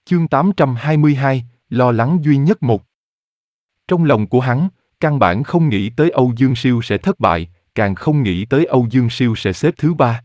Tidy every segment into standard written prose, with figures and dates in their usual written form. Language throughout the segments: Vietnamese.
Chương 822, lo lắng duy nhất một. Trong lòng của hắn, căn bản không nghĩ tới Âu Dương Siêu sẽ thất bại, càng không nghĩ tới Âu Dương Siêu sẽ xếp thứ 3.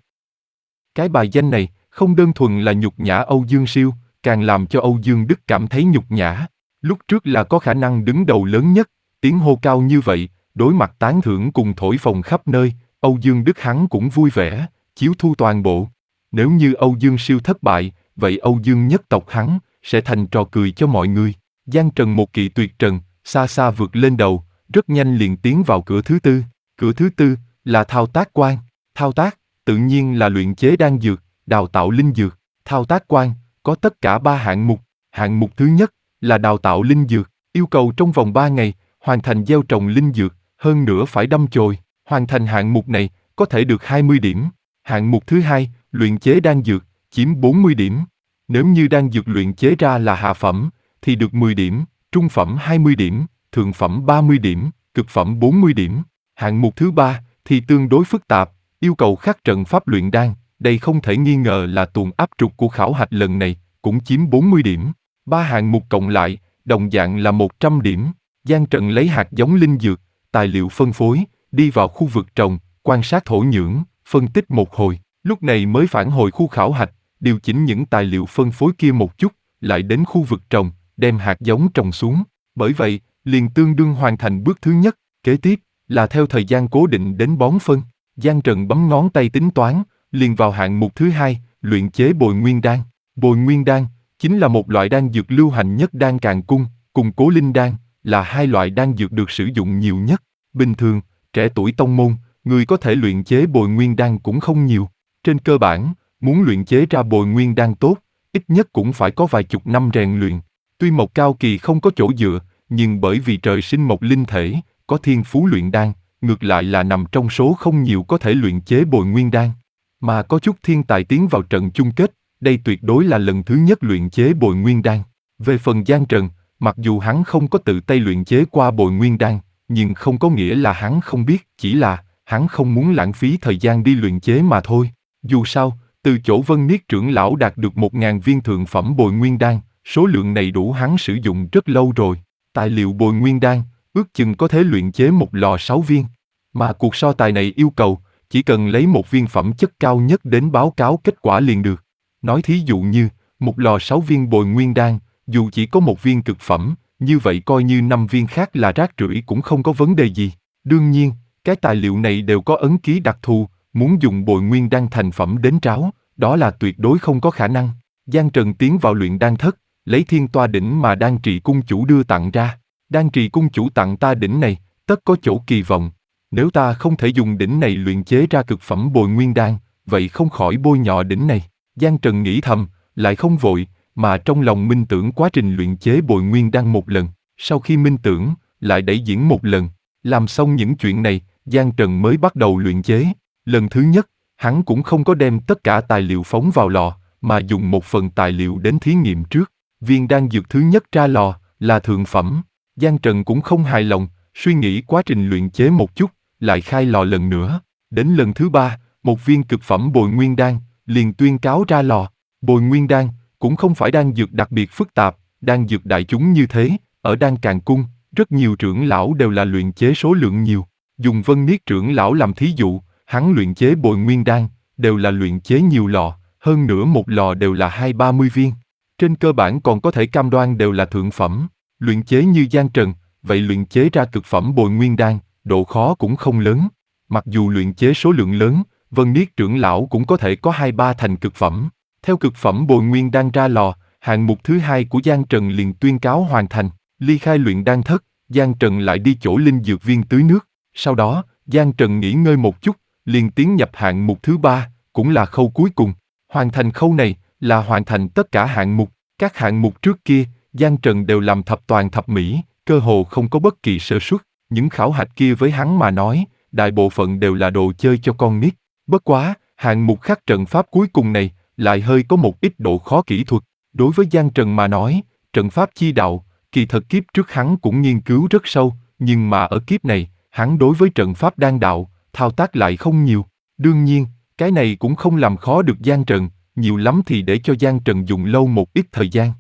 Cái bài danh này, không đơn thuần là nhục nhã Âu Dương Siêu, càng làm cho Âu Dương Đức cảm thấy nhục nhã. Lúc trước là có khả năng đứng đầu lớn nhất, tiếng hô cao như vậy, đối mặt tán thưởng cùng thổi phồng khắp nơi, Âu Dương Đức hắn cũng vui vẻ, chiếu thu toàn bộ. Nếu như Âu Dương Siêu thất bại, vậy Âu Dương nhất tộc hắn sẽ thành trò cười cho mọi người. Giang Trần một kỵ tuyệt trần, xa xa vượt lên đầu, rất nhanh liền tiến vào cửa thứ tư. Cửa thứ tư là thao tác quan. Thao tác tự nhiên là luyện chế đan dược, đào tạo linh dược. Thao tác quan có tất cả 3 hạng mục. Hạng mục thứ nhất là đào tạo linh dược, yêu cầu trong vòng 3 ngày hoàn thành gieo trồng linh dược, hơn nữa phải đâm chồi. Hoàn thành hạng mục này có thể được 20 điểm. Hạng mục thứ hai, luyện chế đan dược, chiếm 40 điểm. Nếu như đan dược luyện chế ra là hạ phẩm, thì được 10 điểm, trung phẩm 20 điểm, thượng phẩm 30 điểm, cực phẩm 40 điểm. Hạng mục thứ ba thì tương đối phức tạp, yêu cầu khắc trận pháp luyện đan, đây không thể nghi ngờ là tuồng áp trục của khảo hạch lần này, cũng chiếm 40 điểm. 3 hạng mục cộng lại, đồng dạng là 100 điểm. Giang Trần lấy hạt giống linh dược, tài liệu phân phối, đi vào khu vực trồng, quan sát thổ nhưỡng, phân tích một hồi, lúc này mới phản hồi khu khảo hạch, điều chỉnh những tài liệu phân phối kia một chút, lại đến khu vực trồng, đem hạt giống trồng xuống. Bởi vậy, liền tương đương hoàn thành bước thứ nhất, kế tiếp là theo thời gian cố định đến bón phân. Giang Trần bấm ngón tay tính toán, liền vào hạng mục thứ hai, luyện chế bồi nguyên đan. Bồi nguyên đan chính là một loại đan dược lưu hành nhất đan càn cung, cùng cố linh đan là 2 loại đan dược được sử dụng nhiều nhất. Bình thường, trẻ tuổi tông môn, người có thể luyện chế bồi nguyên đan cũng không nhiều. Trên cơ bản, muốn luyện chế ra bồi nguyên đan tốt, ít nhất cũng phải có vài chục năm rèn luyện. Tuy Mộc Cao Kỳ không có chỗ dựa, nhưng bởi vì trời sinh mộc linh thể, có thiên phú luyện đan, ngược lại là nằm trong số không nhiều có thể luyện chế bồi nguyên đan. Mà có chút thiên tài tiến vào trận chung kết, đây tuyệt đối là lần thứ nhất luyện chế bồi nguyên đan. Về phần Giang Trần, mặc dù hắn không có tự tay luyện chế qua bồi nguyên đan, nhưng không có nghĩa là hắn không biết, chỉ là hắn không muốn lãng phí thời gian đi luyện chế mà thôi. Dù sao, từ chỗ Vân Niết trưởng lão đạt được 1000 viên thượng phẩm bồi nguyên đan, số lượng này đủ hắn sử dụng rất lâu rồi. Tài liệu bồi nguyên đan, ước chừng có thể luyện chế một lò 6 viên. Mà cuộc so tài này yêu cầu, chỉ cần lấy một viên phẩm chất cao nhất đến báo cáo kết quả liền được. Nói thí dụ như, một lò 6 viên bồi nguyên đan, dù chỉ có một viên cực phẩm, như vậy coi như 5 viên khác là rác rưởi cũng không có vấn đề gì. Đương nhiên, cái tài liệu này đều có ấn ký đặc thù, muốn dùng bồi nguyên đan thành phẩm đến tráo, đó là tuyệt đối không có khả năng. Giang Trần tiến vào luyện đan thất, lấy thiên toa đỉnh mà đan trì cung chủ đưa tặng ra. Đan trì cung chủ tặng ta đỉnh này, tất có chỗ kỳ vọng. Nếu ta không thể dùng đỉnh này luyện chế ra cực phẩm bồi nguyên đan, vậy không khỏi bôi nhọ đỉnh này. Giang Trần nghĩ thầm, lại không vội, mà trong lòng minh tưởng quá trình luyện chế bồi nguyên đan một lần. Sau khi minh tưởng, lại đẩy diễn một lần. Làm xong những chuyện này, Giang Trần mới bắt đầu luyện chế. Lần thứ nhất, hắn cũng không có đem tất cả tài liệu phóng vào lò, mà dùng một phần tài liệu đến thí nghiệm trước. Viên đan dược thứ nhất ra lò là thượng phẩm. Giang Trần cũng không hài lòng, suy nghĩ quá trình luyện chế một chút, lại khai lò lần nữa. Đến lần thứ 3, một viên cực phẩm bồi nguyên đan, liền tuyên cáo ra lò. Bồi nguyên đan cũng không phải đan dược đặc biệt phức tạp, đan dược đại chúng như thế, ở đan càn cung, rất nhiều trưởng lão đều là luyện chế số lượng nhiều. Dùng Vân Niết trưởng lão làm thí dụ, hắn luyện chế bồi nguyên đan, đều là luyện chế nhiều lò, hơn nữa một lò đều là 20-30 viên. Trên cơ bản còn có thể cam đoan đều là thượng phẩm. Luyện chế như Giang Trần, vậy luyện chế ra cực phẩm bồi nguyên đan, độ khó cũng không lớn. Mặc dù luyện chế số lượng lớn, Vân Niết trưởng lão cũng có thể có 2-3 thành cực phẩm. Theo cực phẩm bồi nguyên đan ra lò, hạng mục thứ 2 của Giang Trần liền tuyên cáo hoàn thành. Ly khai luyện đan thất, Giang Trần lại đi chỗ linh dược viên tưới nước. Sau đó, Giang Trần nghỉ ngơi một chút, liền tiến nhập hạng mục thứ 3, cũng là khâu cuối cùng. Hoàn thành khâu này là hoàn thành tất cả hạng mục. Các hạng mục trước kia, Giang Trần đều làm thập toàn thập mỹ, cơ hồ không có bất kỳ sơ suất. Những khảo hạch kia với hắn mà nói, đại bộ phận đều là đồ chơi cho con nít. Bất quá, hạng mục khắc trận pháp cuối cùng này, lại hơi có một ít độ khó kỹ thuật. Đối với Giang Trần mà nói, trận pháp chi đạo, kỳ thật kiếp trước hắn cũng nghiên cứu rất sâu, nhưng mà ở kiếp này, hắn đối với trận pháp đan đạo, thao tác lại không nhiều. Đương nhiên, cái này cũng không làm khó được Giang Trần, nhiều lắm thì để cho Giang Trần dùng lâu một ít thời gian.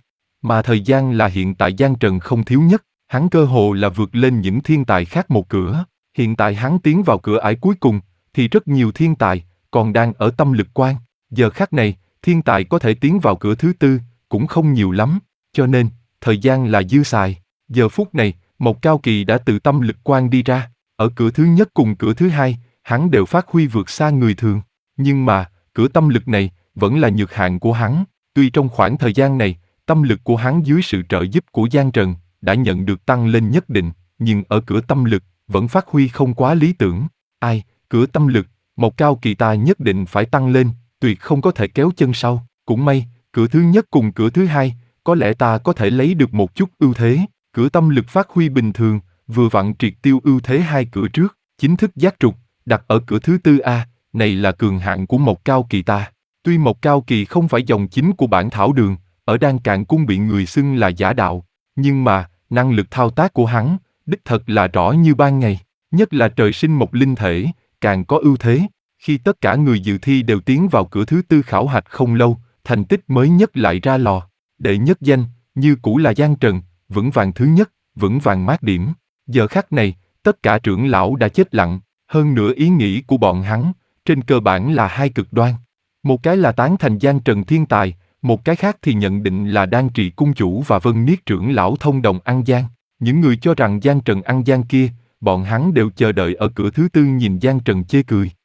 Mà thời gian là hiện tại Giang Trần không thiếu nhất, hắn cơ hồ là vượt lên những thiên tài khác một cửa. Hiện tại hắn tiến vào cửa ải cuối cùng, thì rất nhiều thiên tài, còn đang ở tâm lực quan. Giờ khắc này, thiên tài có thể tiến vào cửa thứ tư, cũng không nhiều lắm, cho nên, thời gian là dư xài. Giờ phút này, Mộc Cao Kỳ đã từ tâm lực quan đi ra, ở cửa thứ nhất cùng cửa thứ hai, hắn đều phát huy vượt xa người thường. Nhưng mà, cửa tâm lực này, vẫn là nhược hạn của hắn. Tuy trong khoảng thời gian này, tâm lực của hắn dưới sự trợ giúp của Giang Trần, đã nhận được tăng lên nhất định, nhưng ở cửa tâm lực, vẫn phát huy không quá lý tưởng. Ai, cửa tâm lực, Mộc Cao Kỳ ta nhất định phải tăng lên, tuyệt không có thể kéo chân sau. Cũng may, cửa thứ nhất cùng cửa thứ hai, có lẽ ta có thể lấy được một chút ưu thế. Cửa tâm lực phát huy bình thường, vừa vặn triệt tiêu ưu thế hai cửa trước, chính thức giác trục, đặt ở cửa thứ tư A, này là cường hạn của Mộc Cao Kỳ ta. Tuy Mộc Cao Kỳ không phải dòng chính của bản thảo đường, ở Đan Càn Cung bị người xưng là giả đạo, nhưng mà, năng lực thao tác của hắn, đích thật là rõ như ban ngày, nhất là trời sinh một linh thể, càng có ưu thế. Khi tất cả người dự thi đều tiến vào cửa thứ tư khảo hạch không lâu, thành tích mới nhất lại ra lò. Đệ nhất danh, như cũ là Giang Trần, vững vàng thứ nhất, vững vàng mát điểm. Giờ khắc này, tất cả trưởng lão đã chết lặng, hơn nữa ý nghĩ của bọn hắn, trên cơ bản là hai cực đoan. Một cái là tán thành Giang Trần thiên tài, một cái khác thì nhận định là Đan Trì cung chủ và Vân Niết trưởng lão thông đồng ăn gian. Những người cho rằng Giang Trần ăn gian kia, bọn hắn đều chờ đợi ở cửa thứ tư nhìn Giang Trần chê cười.